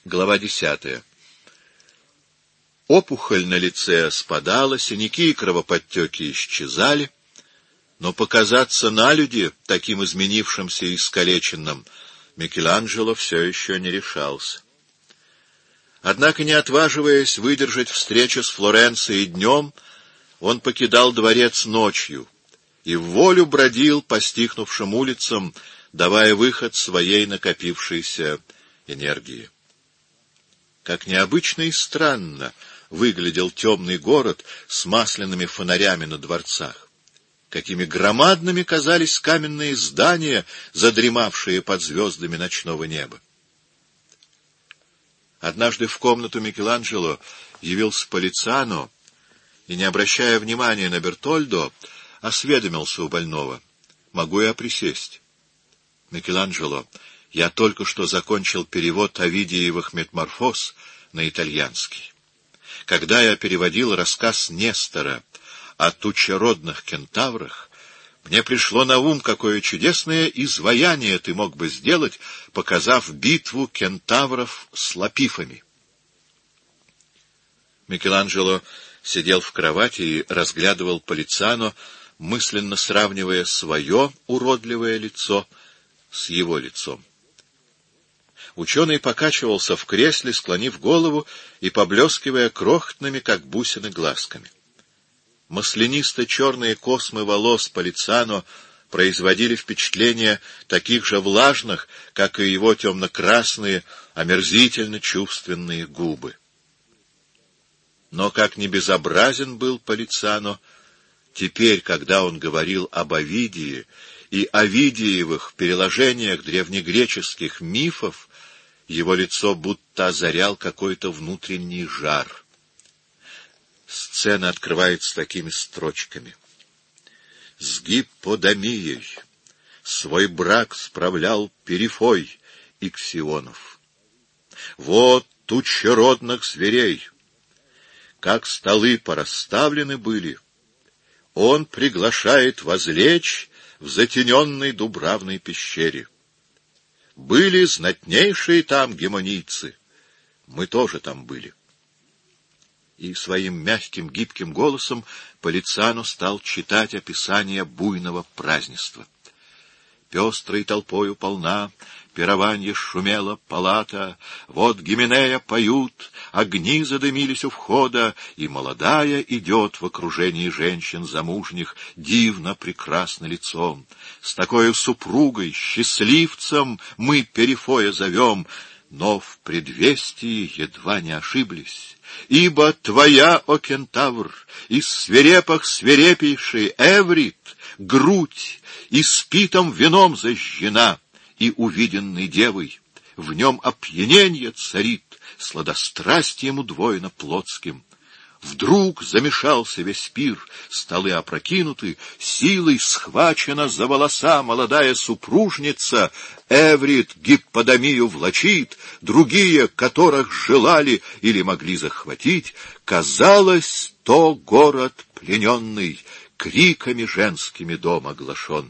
Глава 10. Опухоль на лице спадала, синяки и кровоподтеки исчезали, но показаться налюди, таким изменившимся и искалеченным, Микеланджело все еще не решался. Однако, не отваживаясь выдержать встречу с Флоренцией днем, он покидал дворец ночью и в волю бродил по стихнувшим улицам, давая выход своей накопившейся энергии. Как необычно и странно выглядел темный город с масляными фонарями на дворцах. Какими громадными казались каменные здания, задремавшие под звездами ночного неба. Однажды в комнату Микеланджело явился Полицано и, не обращая внимания на Бертольдо, осведомился у больного: «Могу я присесть?» «Микеланджело, я только что закончил перевод Овидиевых «Метаморфоз» на итальянский. Когда я переводил рассказ Нестора о тучеродных кентаврах, мне пришло на ум, какое чудесное изваяние ты мог бы сделать, показав битву кентавров с лапифами». Микеланджело сидел в кровати и разглядывал Полицано, мысленно сравнивая свое уродливое лицо с его лицом. Ученый покачивался в кресле, склонив голову и поблескивая крохотными, как бусины, глазками. Маслянисто-черные космы волос Полицано производили впечатление таких же влажных, как и его темно-красные, омерзительно-чувственные губы. Но как ни безобразен был Полицано, теперь, когда он говорил об Овидии и Овидиевых переложениях древнегреческих мифов, его лицо будто озарял какой-то внутренний жар. Сцена открывается такими строчками: «С Гипподамией свой брак справлял Перифой Иксионов. Вот тучеродных зверей, как столы порасставлены были, он приглашает возлечь в затененной дубравной пещере. Были знатнейшие там гемонийцы, мы тоже там были». И своим мягким, гибким голосом Полицано стал читать описание буйного празднества. Пестрой толпою полна, пированье шумела палата, вот Гименея поют, огни задымились у входа, и молодая идет в окружении женщин замужних, дивно прекрасно лицом. С такой супругой, счастливцем мы Перифоя зовем, но в предвестии едва не ошиблись. Ибо твоя, о кентавр, из свирепых свирепейший Эврит, грудь испитым вином зажжена, и увиденной девой в нем опьяненье царит, сладострастием удвоено плотским. Вдруг замешался весь пир, столы опрокинуты, силой схвачена за волоса молодая супружница, Эврит Гипподамию влачит, другие, которых желали или могли захватить, казалось, то город плененный, криками женскими дом оглашен.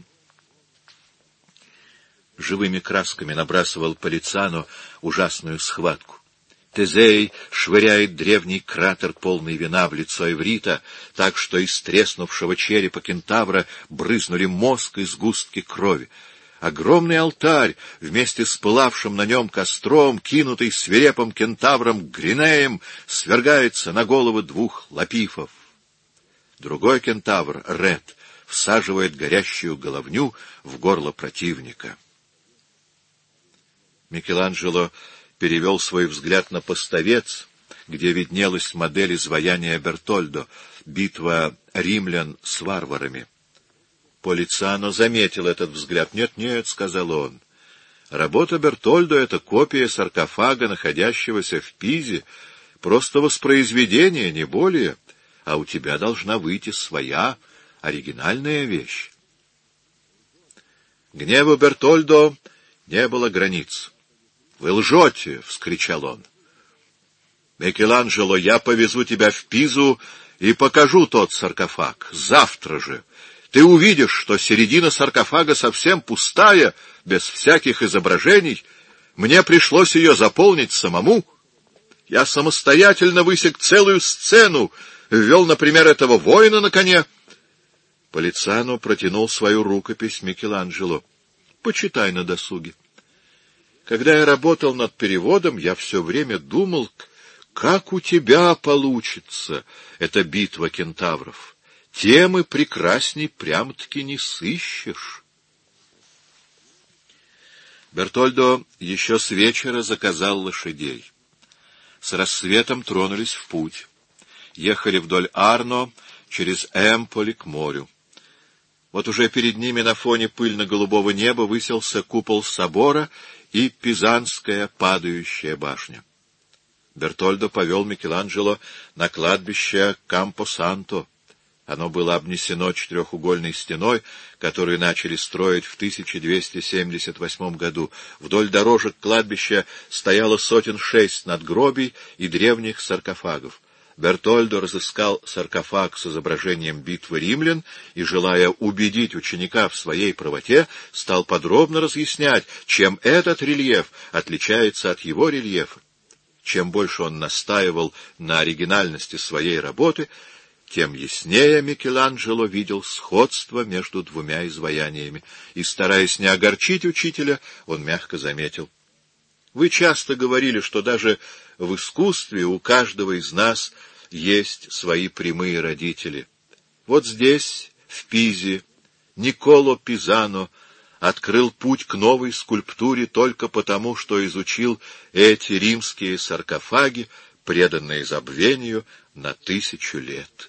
Живыми красками набрасывал Полицано ужасную схватку. Тезей швыряет древний кратер, полный вина, в лицо Эврита, так что из треснувшего черепа кентавра брызнули мозг и сгустки крови. Огромный алтарь, вместе с пылавшим на нем костром, кинутый свирепым кентавром Гринеем, свергается на головы двух лапифов. Другой кентавр, Ред, всаживает горящую головню в горло противника. Микеланджело перевел свой взгляд на поставец, где виднелась модель изваяния Бертольдо, битва римлян с варварами. Полицано заметил этот взгляд. «Нет, — сказал он, — работа Бертольдо — это копия саркофага, находящегося в Пизе, просто воспроизведение, не более, а у тебя должна выйти своя оригинальная вещь». Гневу Бертольдо не было границ. «Вы лжете!» — вскричал он. «Микеланджело, я повезу тебя в Пизу и покажу тот саркофаг. Завтра же. Ты увидишь, что середина саркофага совсем пустая, без всяких изображений. Мне пришлось ее заполнить самому. Я самостоятельно высек целую сцену, ввел, например, этого воина на коне. Полицано протянул свою рукопись Микеланджело. Почитай на досуге. Когда я работал над переводом, я все время думал, как у тебя получится эта битва кентавров. Темы прекрасней прям-таки не сыщешь. Бертольдо еще с вечера заказал лошадей. С рассветом тронулись в путь. Ехали вдоль Арно, через Эмполи к морю. Вот уже перед ними на фоне пыльно-голубого неба высился купол собора и Пизанская падающая башня. Бертольдо повел Микеланджело на кладбище Кампо-Санто. Оно было обнесено четырехугольной стеной, которую начали строить в 1278 году. Вдоль дорожек кладбища стояло 6 надгробий и древних саркофагов. Бертольдо разыскал саркофаг с изображением битвы римлян и, желая убедить ученика в своей правоте, стал подробно разъяснять, чем этот рельеф отличается от его рельефа. Чем больше он настаивал на оригинальности своей работы, тем яснее Микеланджело видел сходство между двумя изваяниями, и, стараясь не огорчить учителя, он мягко заметил: «Вы часто говорили, что даже в искусстве у каждого из нас есть свои прямые родители. Вот здесь, в Пизе, Никколо Пизано открыл путь к новой скульптуре только потому, что изучил эти римские саркофаги, преданные забвению на 1000 лет».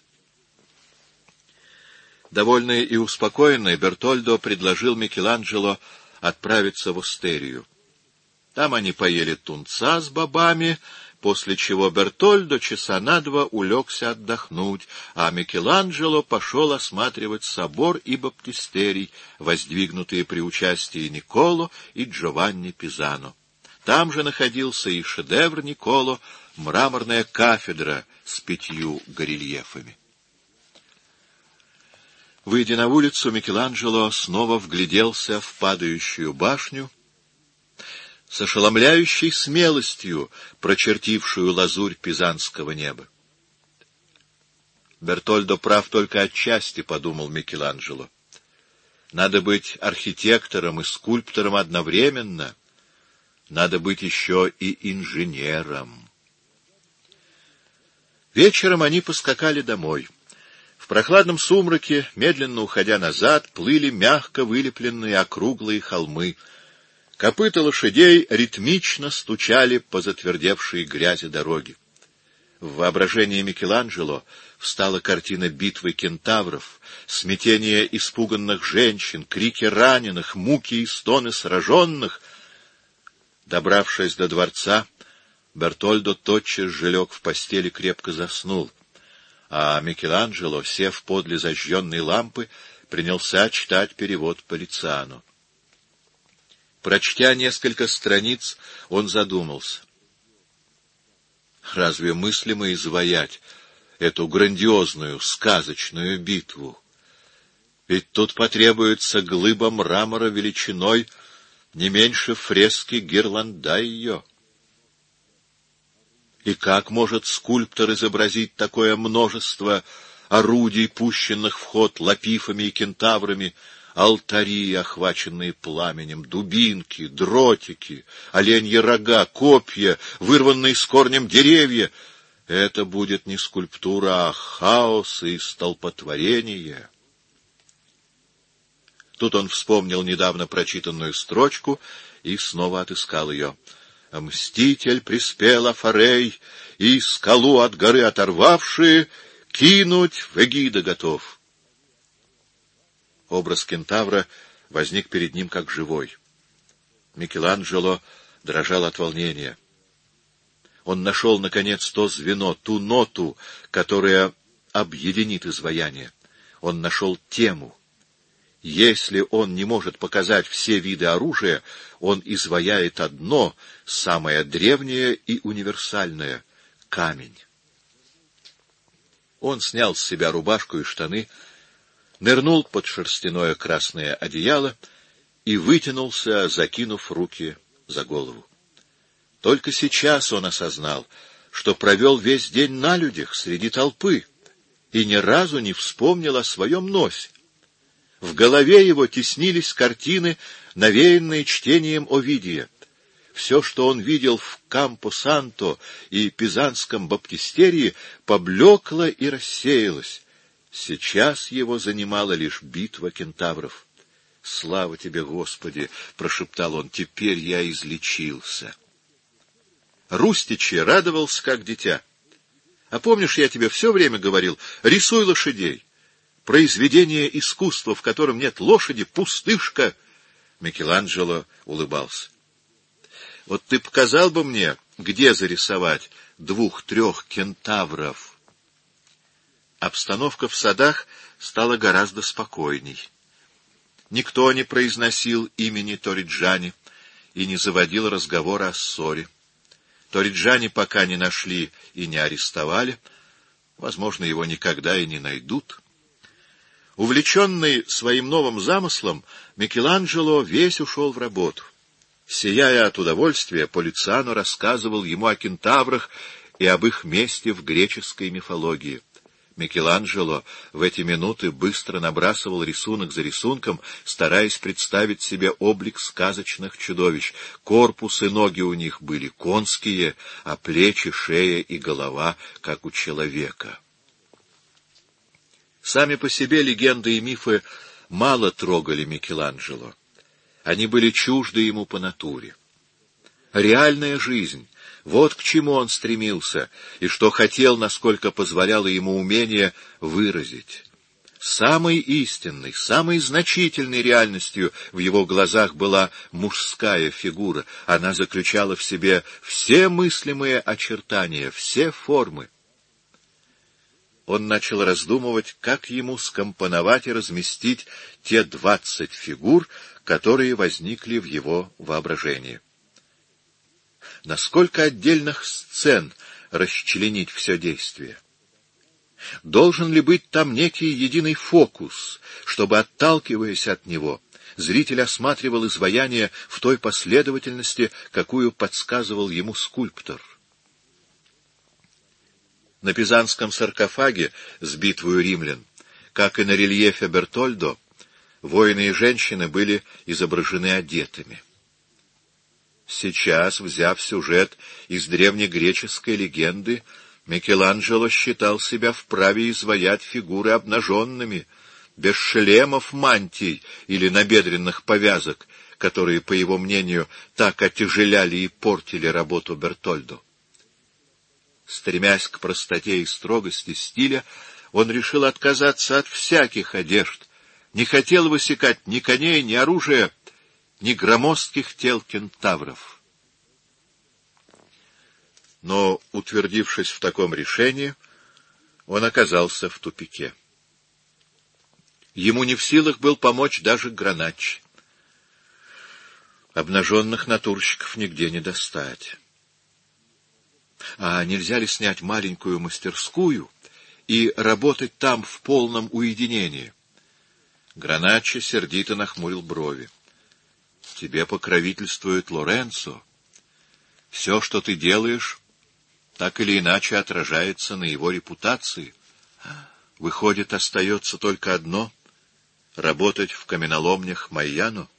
Довольный и успокоенный, Бертольдо предложил Микеланджело отправиться в Остерию. Там они поели тунца с бобами, после чего Бертольдо часа на 2 улегся отдохнуть, а Микеланджело пошел осматривать собор и баптистерий, воздвигнутые при участии Никколо и Джованни Пизано. Там же находился и шедевр Никколо — мраморная кафедра с 5 горельефами. Выйдя на улицу, Микеланджело снова вгляделся в падающую башню, с ошеломляющей смелостью прочертившую лазурь пизанского неба. Бертольдо прав только отчасти, — подумал Микеланджело. Надо быть архитектором и скульптором одновременно. Надо быть еще и инженером. Вечером они поскакали домой. В прохладном сумраке, медленно уходя назад, плыли мягко вылепленные округлые холмы. Копыта лошадей ритмично стучали по затвердевшей грязи дороги. В воображении Микеланджело встала картина битвы кентавров, смятение испуганных женщин, крики раненых, муки и стоны сраженных. Добравшись до дворца, Бертольдо тотчас же лег в постели, крепко заснул, а Микеланджело, сев подле зажженной лампы, принялся читать перевод Полицано. Прочтя несколько страниц, он задумался. Разве мыслимо изваять эту грандиозную, сказочную битву? Ведь тут потребуется глыба мрамора величиной не меньше фрески Гирландайо. И как может скульптор изобразить такое множество орудий, пущенных в ход лапифами и кентаврами, алтари, охваченные пламенем, дубинки, дротики, оленьи рога, копья, вырванные с корнем деревья? Это будет не скульптура, а хаос и столпотворение. Тут он вспомнил недавно прочитанную строчку и снова отыскал ее. «Мститель приспел Афорей, и скалу от горы оторвавшие, кинуть в эгида готов». Образ кентавра возник перед ним как живой. Микеланджело дрожал от волнения. Он нашел, наконец, то звено, ту ноту, которая объединит изваяние. Он нашел тему. Если он не может показать все виды оружия, он изваяет одно, самое древнее и универсальное — камень. Он снял с себя рубашку и штаны, нырнул под шерстяное красное одеяло и вытянулся, закинув руки за голову. Только сейчас он осознал, что провел весь день на людях, среди толпы, и ни разу не вспомнил о своем носе. В голове его теснились картины, навеянные чтением Овидия. Все, что он видел в Кампо-Санто и Пизанском баптистерии, поблекло и рассеялось. Сейчас его занимала лишь битва кентавров. «Слава тебе, Господи!» — прошептал он. «Теперь я излечился». Рустичи радовался, как дитя. А помнишь, я тебе все время говорил, рисуй лошадей. Произведение искусства, в котором нет лошади, пустышка. Микеланджело улыбался. Вот ты показал бы мне, где зарисовать 2-3 кентавров. Обстановка в садах стала гораздо спокойней. Никто не произносил имени Торриджани и не заводил разговора о ссоре. Торриджани пока не нашли и не арестовали, возможно, его никогда и не найдут. Увлеченный своим новым замыслом, Микеланджело весь ушел в работу. Сияя от удовольствия, Полициано рассказывал ему о кентаврах и об их месте в греческой мифологии. Микеланджело в эти минуты быстро набрасывал рисунок за рисунком, стараясь представить себе облик сказочных чудовищ. Корпус и ноги у них были конские, а плечи, шея и голова, как у человека. Сами по себе легенды и мифы мало трогали Микеланджело. Они были чужды ему по натуре. Реальная жизнь — вот к чему он стремился, и что хотел, насколько позволяло ему умение выразить. Самой истинной, самой значительной реальностью в его глазах была мужская фигура. Она заключала в себе все мыслимые очертания, все формы. Он начал раздумывать, как ему скомпоновать и разместить те 20 фигур, которые возникли в его воображении. На сколько отдельных сцен расчленить все действие? Должен ли быть там некий единый фокус, чтобы, отталкиваясь от него, зритель осматривал изваяние в той последовательности, какую подсказывал ему скульптор? На пизанском саркофаге с битвою римлян, как и на рельефе Бертольдо, воины и женщины были изображены одетыми. Сейчас, взяв сюжет из древнегреческой легенды, Микеланджело считал себя вправе изваять фигуры обнаженными, без шлемов, мантий или набедренных повязок, которые, по его мнению, так отяжеляли и портили работу Бертольдо. Стремясь к простоте и строгости стиля, он решил отказаться от всяких одежд, не хотел высекать ни коней, ни оружия, ни громоздких тел кентавров. Но, утвердившись в таком решении, он оказался в тупике. Ему не в силах был помочь даже Граначчи. Обнаженных натурщиков нигде не достать. А нельзя ли снять маленькую мастерскую и работать там в полном уединении? Граначчи сердито нахмурил брови. Тебе покровительствует Лоренцо. Все, что ты делаешь, так или иначе отражается на его репутации. Выходит, остается только одно — работать в каменоломнях Майяно.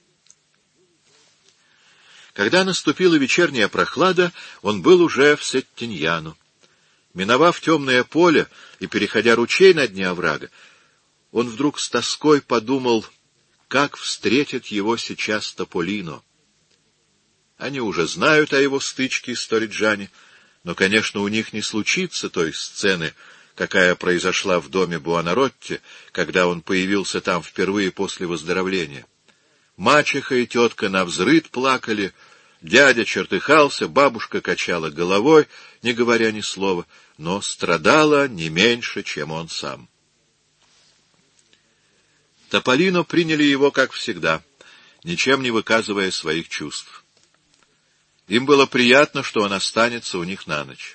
Когда наступила вечерняя прохлада, он был уже в Сеттиньяно. Миновав темное поле и переходя ручей на дне оврага, он вдруг с тоской подумал, как встретит его сейчас Тополино. Они уже знают о его стычке с Торриджани, но, конечно, у них не случится той сцены, какая произошла в доме Буонаротти, когда он появился там впервые после выздоровления. Мачеха и тетка навзрыд плакали, дядя чертыхался, бабушка качала головой, не говоря ни слова, но страдала не меньше, чем он сам. Тополино приняли его, как всегда, ничем не выказывая своих чувств. Им было приятно, что он останется у них на ночь.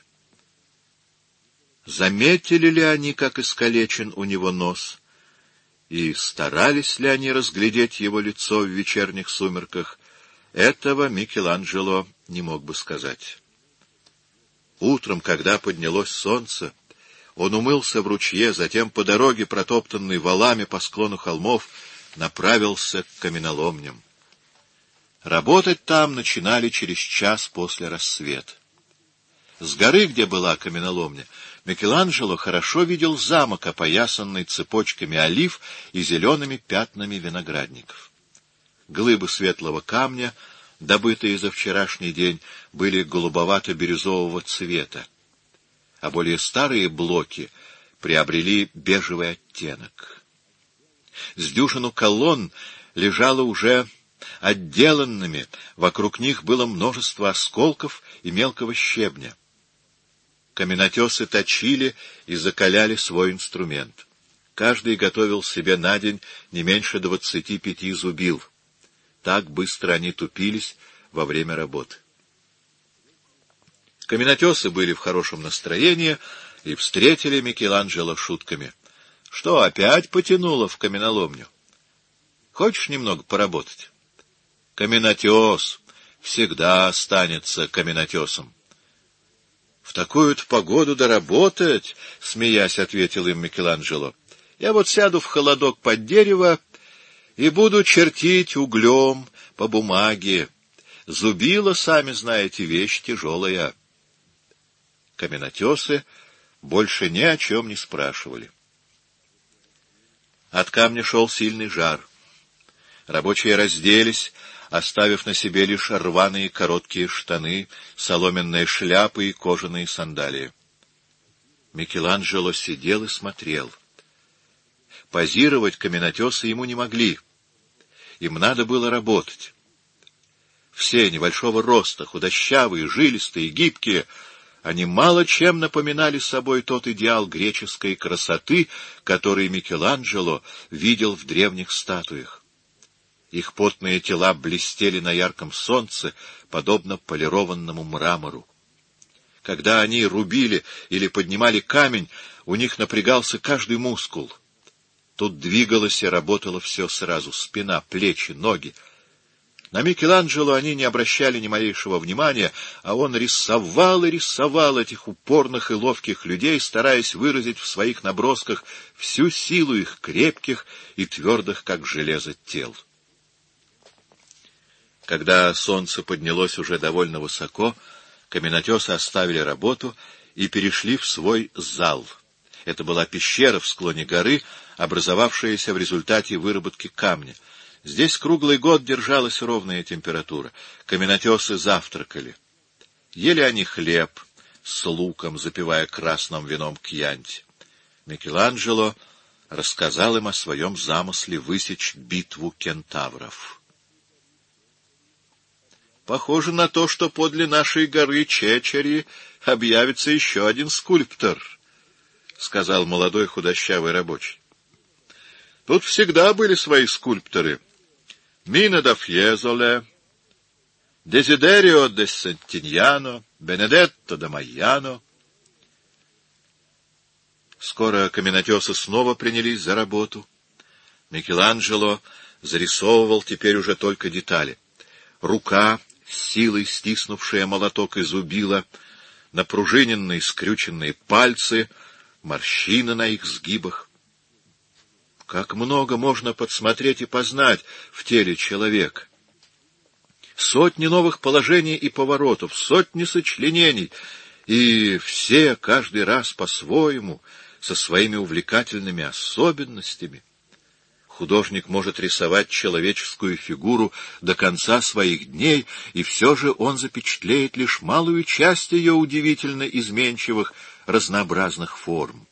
Заметили ли они, как искалечен у него нос, и старались ли они разглядеть его лицо в вечерних сумерках, Этого Микеланджело не мог бы сказать. Утром, когда поднялось солнце, он умылся в ручье, затем по дороге, протоптанной валами по склону холмов, направился к каменоломням. Работать там начинали через час после рассвета. С горы, где была каменоломня, Микеланджело хорошо видел замок, опоясанный цепочками олив и зелеными пятнами виноградников. Глыбы светлого камня, добытые за вчерашний день, были голубовато-бирюзового цвета, а более старые блоки приобрели бежевый оттенок. С дюжину колонн лежало уже отделанными, вокруг них было множество осколков и мелкого щебня. Каменотесы точили и закаляли свой инструмент. Каждый готовил себе на день не меньше 25 зубил. Так быстро они тупились во время работы. Каменотесы были в хорошем настроении и встретили Микеланджело шутками. — Что, опять потянуло в каменоломню? Хочешь немного поработать? Каменотес всегда останется каменотесом. — В такую-то погоду доработать, — смеясь, ответил им Микеланджело. — Я вот сяду в холодок под дерево и буду чертить углем по бумаге. Зубило, сами знаете, вещь тяжелая. Каменотесы больше ни о чем не спрашивали. От камня шел сильный жар. Рабочие разделись, оставив на себе лишь рваные короткие штаны, соломенные шляпы и кожаные сандалии. Микеланджело сидел и смотрел. Позировать каменотесы ему не могли. Им надо было работать. Все небольшого роста, худощавые, жилистые, гибкие, они мало чем напоминали собой тот идеал греческой красоты, который Микеланджело видел в древних статуях. Их потные тела блестели на ярком солнце, подобно полированному мрамору. Когда они рубили или поднимали камень, у них напрягался каждый мускул. Тут двигалось и работало все сразу — спина, плечи, ноги. На Микеланджело они не обращали ни малейшего внимания, а он рисовал и рисовал этих упорных и ловких людей, стараясь выразить в своих набросках всю силу их крепких и твердых, как железо, тел. Когда солнце поднялось уже довольно высоко, каменотесы оставили работу и перешли в свой зал. Это была пещера в склоне горы, образовавшаяся в результате выработки камня. Здесь круглый год держалась ровная температура. Каменотесы завтракали. Ели они хлеб с луком, запивая красным вином кьянти. Микеланджело рассказал им о своем замысле высечь битву кентавров. Похоже на то, что подле нашей горы Чечери объявится еще один скульптор, — сказал молодой худощавый рабочий. Тут всегда были свои скульпторы. Мина да Фьезоле, Дезидерио де Сантиньяно, Бенедетто да Майяно. Скоро каменотесы снова принялись за работу. Микеланджело зарисовывал теперь уже только детали. Рука, с силой стиснувшая молоток и зубило, напружиненные скрюченные пальцы, морщины на их сгибах. Как много можно подсмотреть и познать в теле человека! Сотни новых положений и поворотов, сотни сочленений, и все каждый раз по-своему, со своими увлекательными особенностями. Художник может рисовать человеческую фигуру до конца своих дней, и все же он запечатлеет лишь малую часть ее удивительно изменчивых, разнообразных форм.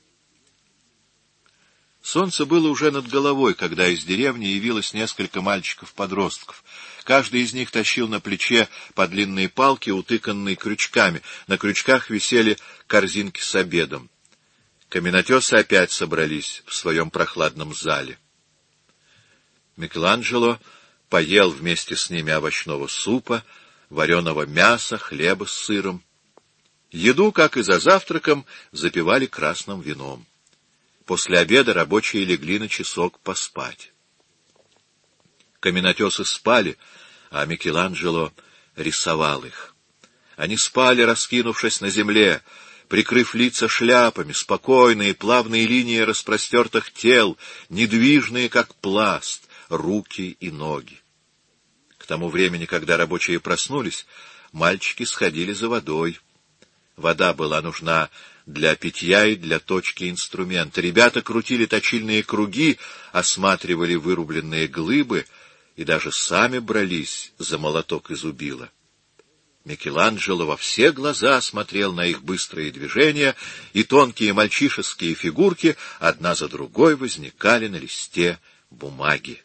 Солнце было уже над головой, когда из деревни явилось несколько мальчиков-подростков. Каждый из них тащил на плече по длинные палки, утыканные крючками. На крючках висели корзинки с обедом. Каменотесы опять собрались в своем прохладном зале. Микеланджело поел вместе с ними овощного супа, вареного мяса, хлеба с сыром. Еду, как и за завтраком, запивали красным вином. После обеда рабочие легли на часок поспать. Каменотесы спали, а Микеланджело рисовал их. Они спали, раскинувшись на земле, прикрыв лица шляпами, спокойные, плавные линии распростертых тел, недвижные, как пласт, руки и ноги. К тому времени, когда рабочие проснулись, мальчики сходили за водой. Вода была нужна для питья и для точки инструмента. Ребята крутили точильные круги, осматривали вырубленные глыбы и даже сами брались за молоток и зубило. Микеланджело во все глаза смотрел на их быстрые движения, и тонкие мальчишеские фигурки одна за другой возникали на листе бумаги.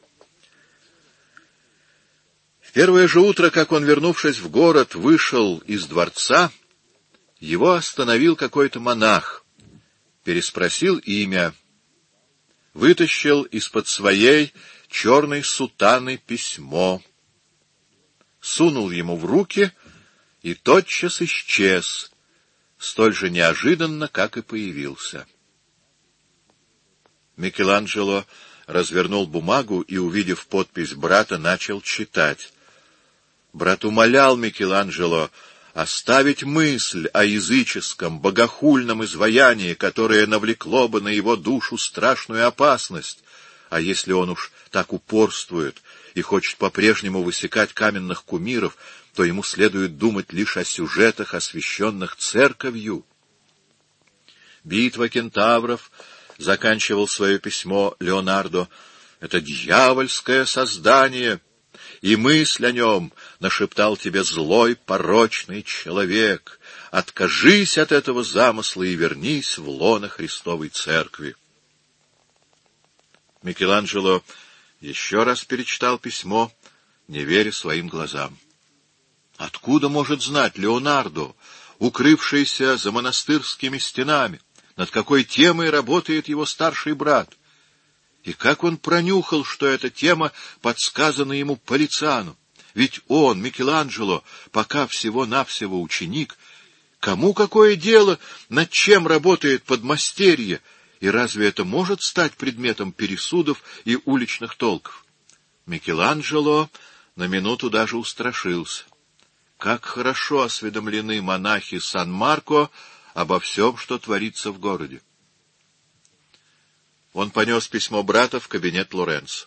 В первое же утро, как он, вернувшись в город, вышел из дворца, его остановил какой-то монах, переспросил имя, вытащил из-под своей черной сутаны письмо, сунул ему в руки и тотчас исчез, столь же неожиданно, как и появился. Микеланджело развернул бумагу и, увидев подпись брата, начал читать. Брат умолял Микеланджело оставить мысль о языческом, богохульном изваянии, которое навлекло бы на его душу страшную опасность, а если он уж так упорствует и хочет по-прежнему высекать каменных кумиров, то ему следует думать лишь о сюжетах, освященных церковью. «Битва кентавров», — заканчивал свое письмо Леонардо, — «это дьявольское создание, и мысль о нем нашептал тебе злой, порочный человек. Откажись от этого замысла и вернись в лоно Христовой Церкви». Микеланджело еще раз перечитал письмо, не веря своим глазам. Откуда может знать Леонардо, укрывшийся за монастырскими стенами, над какой темой работает его старший брат? И как он пронюхал, что эта тема подсказана ему Полицану? Ведь он, Микеланджело, пока всего-навсего ученик. Кому какое дело, над чем работает подмастерье? И разве это может стать предметом пересудов и уличных толков? Микеланджело на минуту даже устрашился. Как хорошо осведомлены монахи Сан-Марко обо всем, что творится в городе. Он понес письмо брата в кабинет Лоренцо.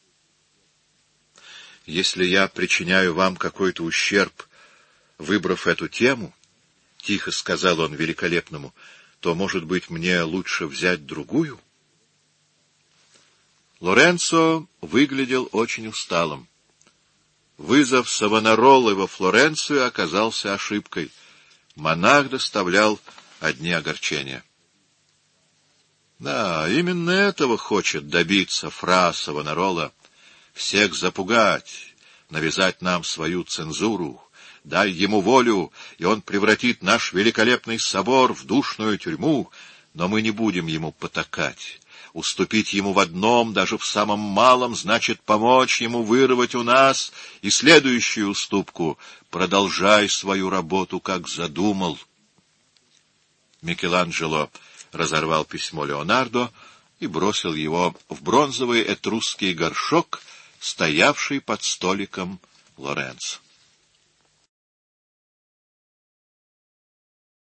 «Если я причиняю вам какой-то ущерб, выбрав эту тему, — тихо сказал он великолепному, — то, может быть, мне лучше взять другую?» Лоренцо выглядел очень усталым. Вызов Савонаролы во Флоренцию оказался ошибкой. Монах доставлял одни огорчения. Да, именно этого хочет добиться фра Савонарола. Всех запугать, навязать нам свою цензуру. Дай ему волю, и он превратит наш великолепный собор в душную тюрьму, но мы не будем ему потакать. Уступить ему в одном, даже в самом малом, значит помочь ему вырвать у нас и следующую уступку. Продолжай свою работу, как задумал. Микеланджело разорвал письмо Леонардо и бросил его в бронзовый этрусский горшок, стоявший под столиком Лоренцо.